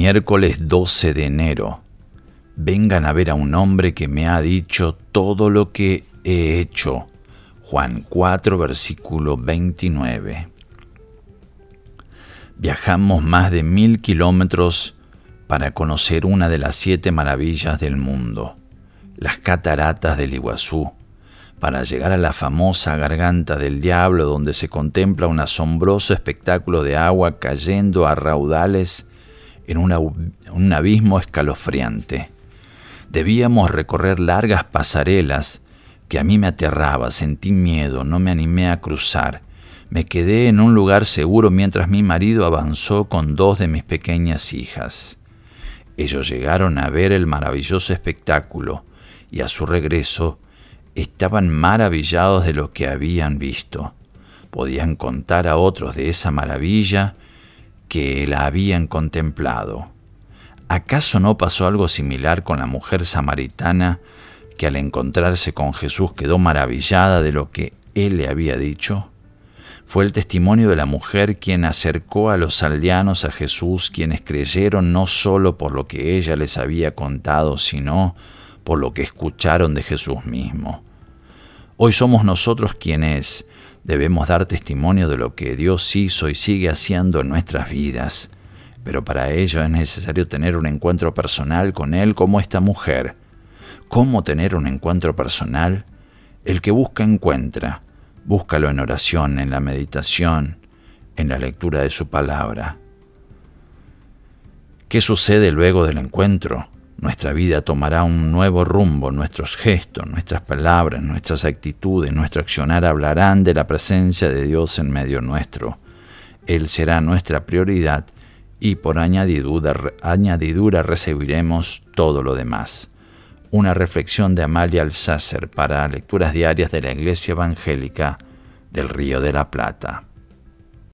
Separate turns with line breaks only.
Miércoles 12 de enero. Vengan a ver a un hombre que me ha dicho todo lo que he hecho. Juan 4, versículo 29. Viajamos más de 1000 kilómetros para conocer una de las 7 maravillas del mundo, las cataratas del Iguazú, para llegar a la famosa Garganta del Diablo, donde se contempla un asombroso espectáculo de agua cayendo a raudales en un abismo escalofriante. Debíamos recorrer largas pasarelas que a mí me aterraba, sentí miedo, no me animé a cruzar. Me quedé en un lugar seguro mientras mi marido avanzó con 2 de mis pequeñas hijas. Ellos llegaron a ver el maravilloso espectáculo y a su regreso estaban maravillados de lo que habían visto. Podían contar a otros de esa maravilla que la habían contemplado. ¿Acaso no pasó algo similar con la mujer samaritana que al encontrarse con Jesús quedó maravillada de lo que él le había dicho? Fue el testimonio de la mujer quien acercó a los aldeanos a Jesús, quienes creyeron no solo por lo que ella les había contado, sino por lo que escucharon de Jesús mismo. Hoy somos nosotros quienes debemos dar testimonio de lo que Dios hizo y sigue haciendo en nuestras vidas, pero para ello es necesario tener un encuentro personal con Él como esta mujer. ¿Cómo tener un encuentro personal? El que busca encuentra. Búscalo en oración, en la meditación, en la lectura de su palabra. ¿Qué sucede luego del encuentro? Nuestra vida tomará un nuevo rumbo, nuestros gestos, nuestras palabras, nuestras actitudes, nuestro accionar hablarán de la presencia de Dios en medio nuestro. Él será nuestra prioridad y por añadidura recibiremos todo lo demás. Una reflexión de Amalia Alcácer para Lecturas Diarias de la Iglesia Evangélica del Río de la Plata.